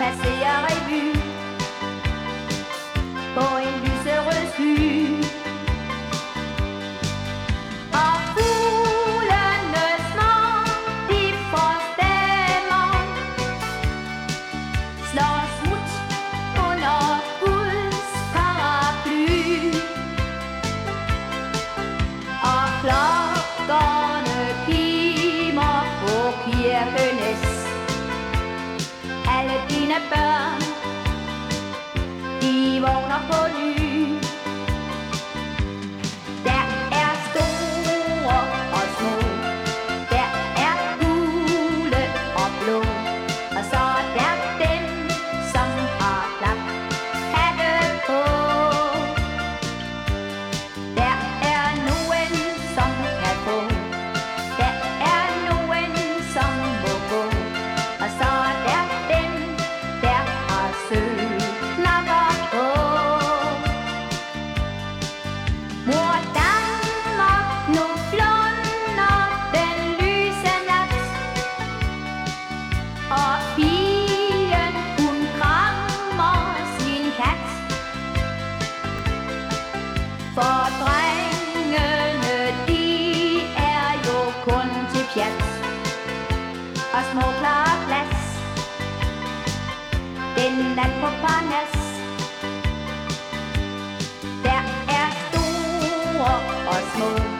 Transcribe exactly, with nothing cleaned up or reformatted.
passer à revue på en lyserød sky. Og fuglene små, de forstemmer, slår smut under Guds paraply. Og klokkerne kimer på kirkenes. Alle dine børn, de vågner på ny. Der er store og små, der er gule og blå, og så er der dem, som har klaphatte på. Der er nogen, som kan få, der er nogen, som må gå, og så er der dem, der har sølvnapper på. Mor Danmark, nu flunder den lyse nat, og pigen, hun krammer sin kat. For drengene, de er jo kun til pjat og små klare plads den nat på Parnas. Der er store og små,